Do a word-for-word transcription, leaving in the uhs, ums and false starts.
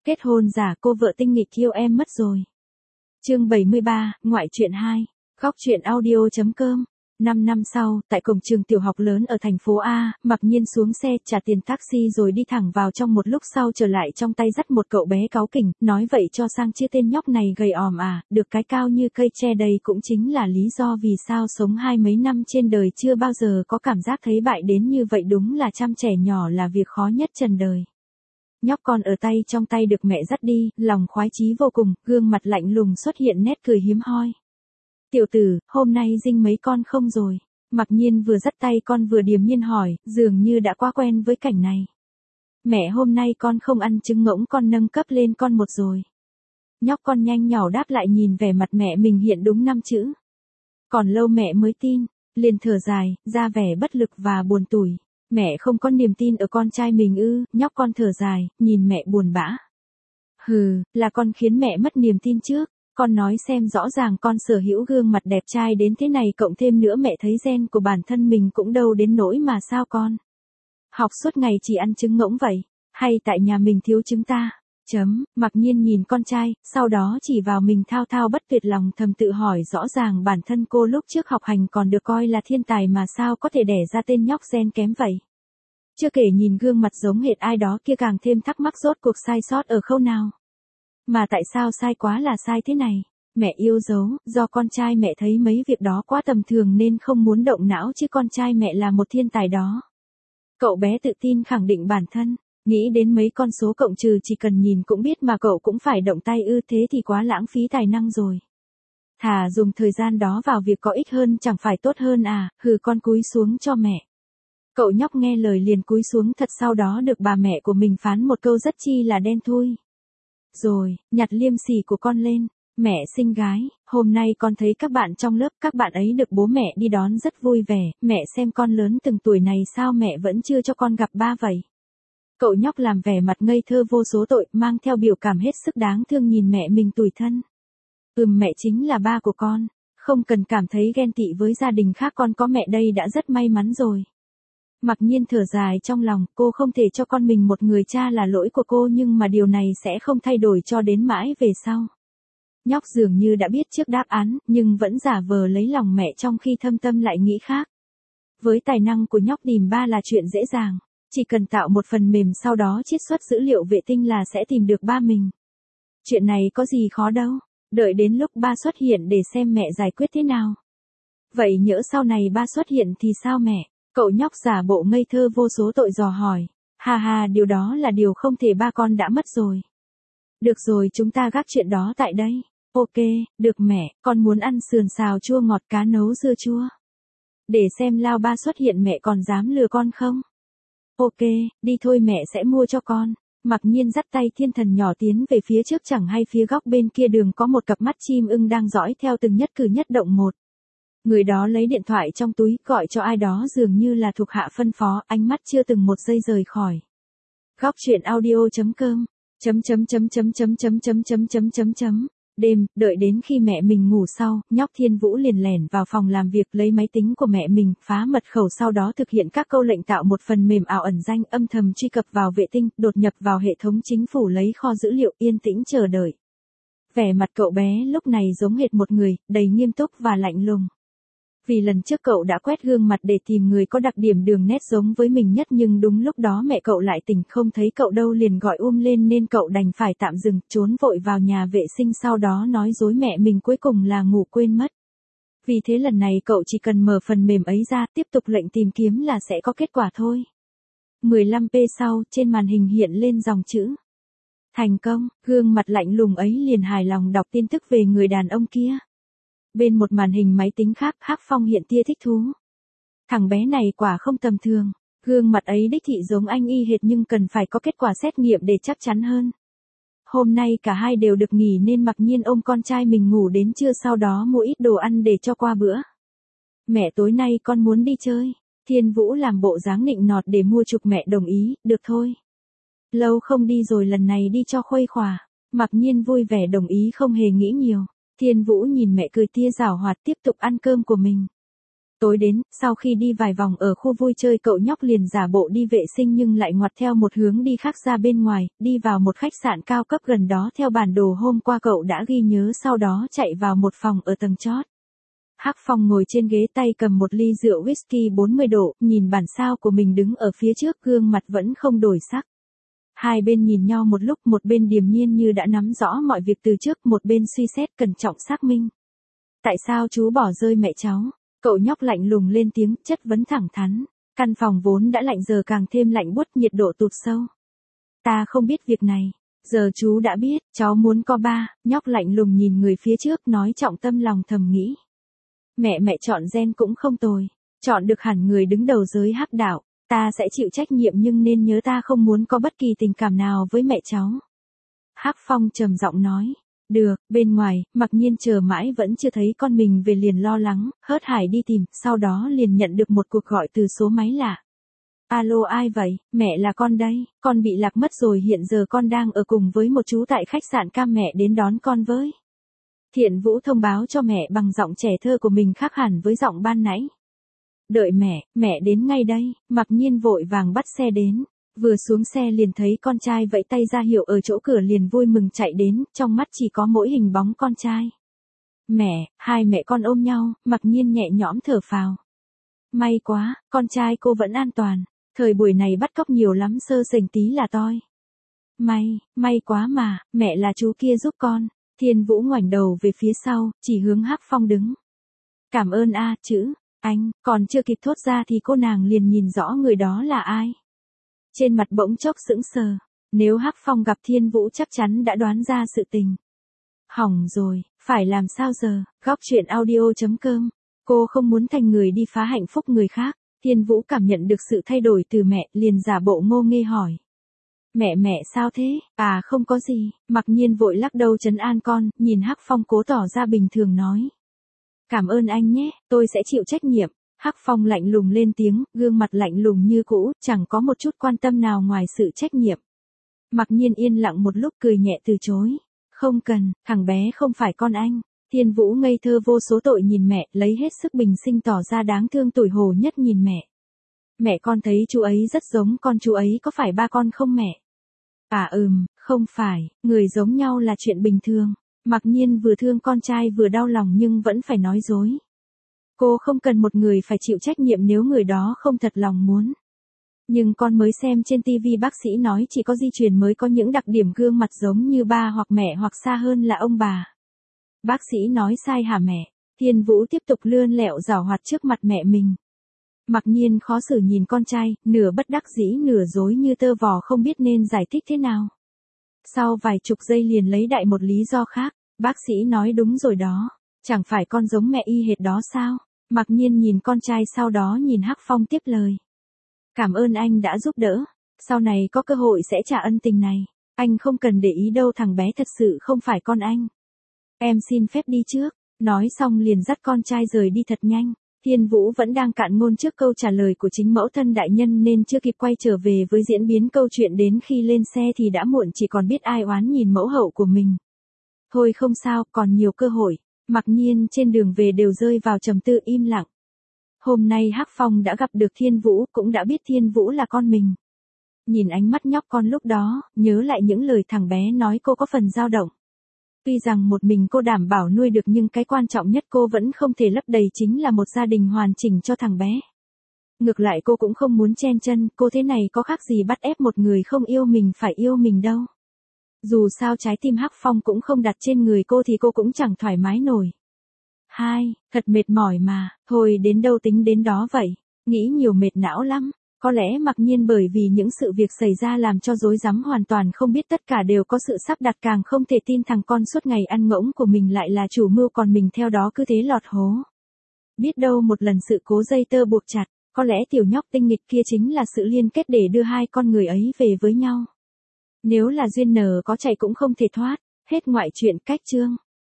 Kết hôn giả, cô vợ tinh nghịch yêu em mất rồi. Chương bảy mươi ba, ngoại truyện hai. Góc truyện audio.com. Năm năm sau, tại cổng trường tiểu học lớn ở thành phố A, Mặc Nhiên xuống xe, trả tiền taxi rồi đi thẳng vào trong, một lúc sau trở lại trong tay dắt một cậu bé cáu kỉnh, nói vậy cho sang chia tên nhóc này gầy òm à, được cái cao như cây tre đây cũng chính là lý do vì sao sống hai mấy năm trên đời chưa bao giờ có cảm giác thấy bại đến như vậy, đúng là chăm trẻ nhỏ là việc khó nhất trần đời. Nhóc con ở tay trong tay được mẹ dắt đi, lòng khoái chí vô cùng, gương mặt lạnh lùng xuất hiện nét cười hiếm hoi. Tiểu tử, hôm nay dinh mấy con không rồi? Mặc Nhiên vừa dắt tay con vừa điềm nhiên hỏi, dường như đã quá quen với cảnh này. Mẹ, hôm nay con không ăn trứng ngỗng, con nâng cấp lên con một rồi. Nhóc con nhanh nhỏ đáp lại, nhìn vẻ mặt mẹ mình hiện đúng năm chữ. Còn lâu mẹ mới tin, liền thở dài, ra vẻ bất lực và buồn tủi. Mẹ không có niềm tin ở con trai mình ư? Nhóc con thở dài, nhìn mẹ buồn bã. Hừ, là con khiến mẹ mất niềm tin trước. Con nói xem, rõ ràng con sở hữu gương mặt đẹp trai đến thế này, cộng thêm nữa mẹ thấy gen của bản thân mình cũng đâu đến nỗi mà sao con học suốt ngày chỉ ăn trứng ngỗng vậy, hay tại nhà mình thiếu trứng ta? Chấm. Mặc Nhiên nhìn con trai, sau đó chỉ vào mình thao thao bất tuyệt, lòng thầm tự hỏi, rõ ràng bản thân cô lúc trước học hành còn được coi là thiên tài mà sao có thể đẻ ra tên nhóc gen kém vậy. Chưa kể nhìn gương mặt giống hệt ai đó kia càng thêm thắc mắc rốt cuộc sai sót ở khâu nào. Mà tại sao sai quá là sai thế này? Mẹ yêu dấu, do con trai mẹ thấy mấy việc đó quá tầm thường nên không muốn động não, chứ con trai mẹ là một thiên tài đó. Cậu bé tự tin khẳng định bản thân, nghĩ đến mấy con số cộng trừ chỉ cần nhìn cũng biết mà cậu cũng phải động tay ư? Thế thì quá lãng phí tài năng rồi. Thà dùng thời gian đó vào việc có ích hơn chẳng phải tốt hơn à? Hừ, con cúi xuống cho mẹ. Cậu nhóc nghe lời liền cúi xuống thật, sau đó được bà mẹ của mình phán một câu rất chi là đen thui. Rồi, nhặt liêm sỉ của con lên. Mẹ xinh gái, hôm nay con thấy các bạn trong lớp, các bạn ấy được bố mẹ đi đón rất vui vẻ, mẹ xem con lớn từng tuổi này sao mẹ vẫn chưa cho con gặp ba vậy? Cậu nhóc làm vẻ mặt ngây thơ vô số tội, mang theo biểu cảm hết sức đáng thương nhìn mẹ mình tủi thân. Ừm, mẹ chính là ba của con, không cần cảm thấy ghen tị với gia đình khác, con có mẹ đây đã rất may mắn rồi. Mặc Nhiên thở dài trong lòng, cô không thể cho con mình một người cha là lỗi của cô, nhưng mà điều này sẽ không thay đổi cho đến mãi về sau. Nhóc dường như đã biết trước đáp án, nhưng vẫn giả vờ lấy lòng mẹ trong khi thâm tâm lại nghĩ khác. Với tài năng của nhóc, tìm ba là chuyện dễ dàng, chỉ cần tạo một phần mềm sau đó chiết xuất dữ liệu vệ tinh là sẽ tìm được ba mình. Chuyện này có gì khó đâu, đợi đến lúc ba xuất hiện để xem mẹ giải quyết thế nào. Vậy nhỡ sau này ba xuất hiện thì sao mẹ? Cậu nhóc giả bộ ngây thơ vô số tội dò hỏi. Ha ha, điều đó là điều không thể, ba con đã mất rồi. Được rồi, chúng ta gác chuyện đó tại đây. Ok, được mẹ, con muốn ăn sườn xào chua ngọt, cá nấu dưa chua. Để xem Lao ba xuất hiện mẹ còn dám lừa con không? Ok, đi thôi, mẹ sẽ mua cho con. Mặc Nhiên dắt tay thiên thần nhỏ tiến về phía trước, chẳng hay phía góc bên kia đường có một cặp mắt chim ưng đang dõi theo từng nhất cử nhất động một. Người đó lấy điện thoại trong túi, gọi cho ai đó dường như là thuộc hạ phân phó, ánh mắt chưa từng một giây rời khỏi. Góc truyện audio.com. Chấm chấm chấm chấm chấm chấm chấm chấm chấm chấm chấm. Đêm, đợi đến khi mẹ mình ngủ sau, nhóc Thiên Vũ liền lẻn vào phòng làm việc, lấy máy tính của mẹ mình, phá mật khẩu, sau đó thực hiện các câu lệnh tạo một phần mềm ảo ẩn danh, âm thầm truy cập vào vệ tinh, đột nhập vào hệ thống chính phủ, lấy kho dữ liệu, yên tĩnh chờ đợi. Vẻ mặt cậu bé lúc này giống hệt một người, đầy nghiêm túc và lạnh lùng. Vì lần trước cậu đã quét gương mặt để tìm người có đặc điểm đường nét giống với mình nhất, nhưng đúng lúc đó mẹ cậu lại tỉnh, không thấy cậu đâu, liền gọi um lên nên cậu đành phải tạm dừng, trốn vội vào nhà vệ sinh, sau đó nói dối mẹ mình cuối cùng là ngủ quên mất. Vì thế lần này cậu chỉ cần mở phần mềm ấy ra, tiếp tục lệnh tìm kiếm là sẽ có kết quả thôi. mười lăm phút sau, trên màn hình hiện lên dòng chữ. Thành công, gương mặt lạnh lùng ấy liền hài lòng đọc tin tức về người đàn ông kia. Bên một màn hình máy tính khác, Hắc Phong hiện tia thích thú. Thằng bé này quả không tầm thường, gương mặt ấy đích thị giống anh y hệt, nhưng cần phải có kết quả xét nghiệm để chắc chắn hơn. Hôm nay cả hai đều được nghỉ nên Mặc Nhiên ôm con trai mình ngủ đến trưa, sau đó mua ít đồ ăn để cho qua bữa. Mẹ, tối nay con muốn đi chơi. Thiên Vũ làm bộ dáng nịnh nọt để mua chuộc, mẹ đồng ý, được thôi. Lâu không đi rồi, lần này đi cho khuây khỏa. Mặc Nhiên vui vẻ đồng ý, không hề nghĩ nhiều. Thiên Vũ nhìn mẹ cười tia giảo hoạt, tiếp tục ăn cơm của mình. Tối đến, sau khi đi vài vòng ở khu vui chơi cậu nhóc liền giả bộ đi vệ sinh nhưng lại ngoặt theo một hướng đi khác ra bên ngoài, đi vào một khách sạn cao cấp gần đó theo bản đồ hôm qua cậu đã ghi nhớ, sau đó chạy vào một phòng ở tầng chót. Hắc Phong ngồi trên ghế tay cầm một ly rượu whisky bốn mươi độ, nhìn bản sao của mình đứng ở phía trước, gương mặt vẫn không đổi sắc. Hai bên nhìn nhau một lúc, một bên điềm nhiên như đã nắm rõ mọi việc từ trước, một bên suy xét cẩn trọng xác minh. Tại sao chú bỏ rơi mẹ cháu? Cậu nhóc lạnh lùng lên tiếng, chất vấn thẳng thắn. Căn phòng vốn đã lạnh giờ càng thêm lạnh buốt, nhiệt độ tụt sâu. Ta không biết việc này. Giờ chú đã biết, cháu muốn có ba. Nhóc lạnh lùng nhìn người phía trước, nói trọng tâm lòng thầm nghĩ. Mẹ mẹ chọn gen cũng không tồi. Chọn được hẳn người đứng đầu giới hắc đạo. Ta sẽ chịu trách nhiệm nhưng nên nhớ ta không muốn có bất kỳ tình cảm nào với mẹ cháu. Hắc Phong trầm giọng nói. Được, bên ngoài, Mặc Nhiên chờ mãi vẫn chưa thấy con mình về liền lo lắng, hớt hải đi tìm, sau đó liền nhận được một cuộc gọi từ số máy lạ. Alo, ai vậy? Mẹ là con đây, con bị lạc mất rồi, hiện giờ con đang ở cùng với một chú tại khách sạn cam, mẹ đến đón con với. Thiện Vũ thông báo cho mẹ bằng giọng trẻ thơ của mình khác hẳn với giọng ban nãy. Đợi mẹ, mẹ đến ngay đây. Mặc Nhiên vội vàng bắt xe đến. Vừa xuống xe liền thấy con trai vẫy tay ra hiệu ở chỗ cửa, liền vui mừng chạy đến, trong mắt chỉ có mỗi hình bóng con trai. Mẹ, hai mẹ con ôm nhau, Mặc Nhiên nhẹ nhõm thở phào. May quá, con trai cô vẫn an toàn, thời buổi này bắt cóc nhiều lắm, sơ sẩy tí là toi. May, may quá mà, mẹ là chú kia giúp con. Thiên Vũ ngoảnh đầu về phía sau, chỉ hướng Hắc Phong đứng. Cảm ơn a, chữ, anh, còn chưa kịp thốt ra thì cô nàng liền nhìn rõ người đó là ai. Trên mặt bỗng chốc sững sờ, nếu Hắc Phong gặp Thiên Vũ chắc chắn đã đoán ra sự tình. Hỏng rồi, phải làm sao giờ? Góc truyện audio chấm com. Cô không muốn thành người đi phá hạnh phúc người khác. Thiên Vũ cảm nhận được sự thay đổi từ mẹ, liền giả bộ ngô nghê hỏi. Mẹ mẹ sao thế? À không có gì. Mặc Nhiên vội lắc đầu trấn an con, nhìn Hắc Phong cố tỏ ra bình thường nói. Cảm ơn anh nhé, tôi sẽ chịu trách nhiệm. Hắc Phong lạnh lùng lên tiếng, gương mặt lạnh lùng như cũ, chẳng có một chút quan tâm nào ngoài sự trách nhiệm. Mặc Nhiên yên lặng một lúc cười nhẹ từ chối. Không cần, thằng bé không phải con anh. Thiên Vũ ngây thơ vô số tội nhìn mẹ, lấy hết sức bình sinh tỏ ra đáng thương tủi hổ nhất nhìn mẹ. Mẹ con thấy chú ấy rất giống con, chú ấy có phải ba con không mẹ? À ừm, không phải, người giống nhau là chuyện bình thường. Mặc Nhiên vừa thương con trai vừa đau lòng nhưng vẫn phải nói dối. Cô không cần một người phải chịu trách nhiệm nếu người đó không thật lòng muốn. Nhưng con mới xem trên tivi bác sĩ nói chỉ có di truyền mới có những đặc điểm gương mặt giống như ba hoặc mẹ, hoặc xa hơn là ông bà. Bác sĩ nói sai hả mẹ? Thiên Vũ tiếp tục lươn lẹo giảo hoạt trước mặt mẹ mình. Mặc Nhiên khó xử nhìn con trai, nửa bất đắc dĩ nửa dối như tơ vò không biết nên giải thích thế nào. Sau vài chục giây liền lấy đại một lý do khác. Bác sĩ nói đúng rồi đó. Chẳng phải con giống mẹ y hệt đó sao? Mặc Nhiên nhìn con trai, sau đó nhìn Hắc Phong tiếp lời. Cảm ơn anh đã giúp đỡ. Sau này có cơ hội sẽ trả ân tình này. Anh không cần để ý đâu, thằng bé thật sự không phải con anh. Em xin phép đi trước. Nói xong liền dắt con trai rời đi thật nhanh. Thiên Vũ vẫn đang cạn ngôn trước câu trả lời của chính mẫu thân đại nhân nên chưa kịp quay trở về với diễn biến câu chuyện, đến khi lên xe thì đã muộn, chỉ còn biết ai oán nhìn mẫu hậu của mình. Thôi không sao, còn nhiều cơ hội. Mặc Nhiên trên đường về đều rơi vào trầm tư im lặng. Hôm nay Hắc Phong đã gặp được Thiên Vũ, cũng đã biết Thiên Vũ là con mình. Nhìn ánh mắt nhóc con lúc đó, nhớ lại những lời thằng bé nói, cô có phần dao động. Tuy rằng một mình cô đảm bảo nuôi được nhưng cái quan trọng nhất cô vẫn không thể lấp đầy chính là một gia đình hoàn chỉnh cho thằng bé. Ngược lại cô cũng không muốn chen chân, cô thế này có khác gì bắt ép một người không yêu mình phải yêu mình đâu. Dù sao trái tim Hắc Phong cũng không đặt trên người cô thì cô cũng chẳng thoải mái nổi. Hai, thật mệt mỏi mà, thôi đến đâu tính đến đó vậy, nghĩ nhiều mệt não lắm. Có lẽ Mặc Nhiên bởi vì những sự việc xảy ra làm cho rối rắm, hoàn toàn không biết tất cả đều có sự sắp đặt, càng không thể tin thằng con suốt ngày ăn ngỗng của mình lại là chủ mưu, còn mình theo đó cứ thế lọt hố. Biết đâu một lần sự cố dây tơ buộc chặt, có lẽ tiểu nhóc tinh nghịch kia chính là sự liên kết để đưa hai con người ấy về với nhau. Nếu là duyên nở có chạy cũng không thể thoát. Hết ngoại truyện cách chương.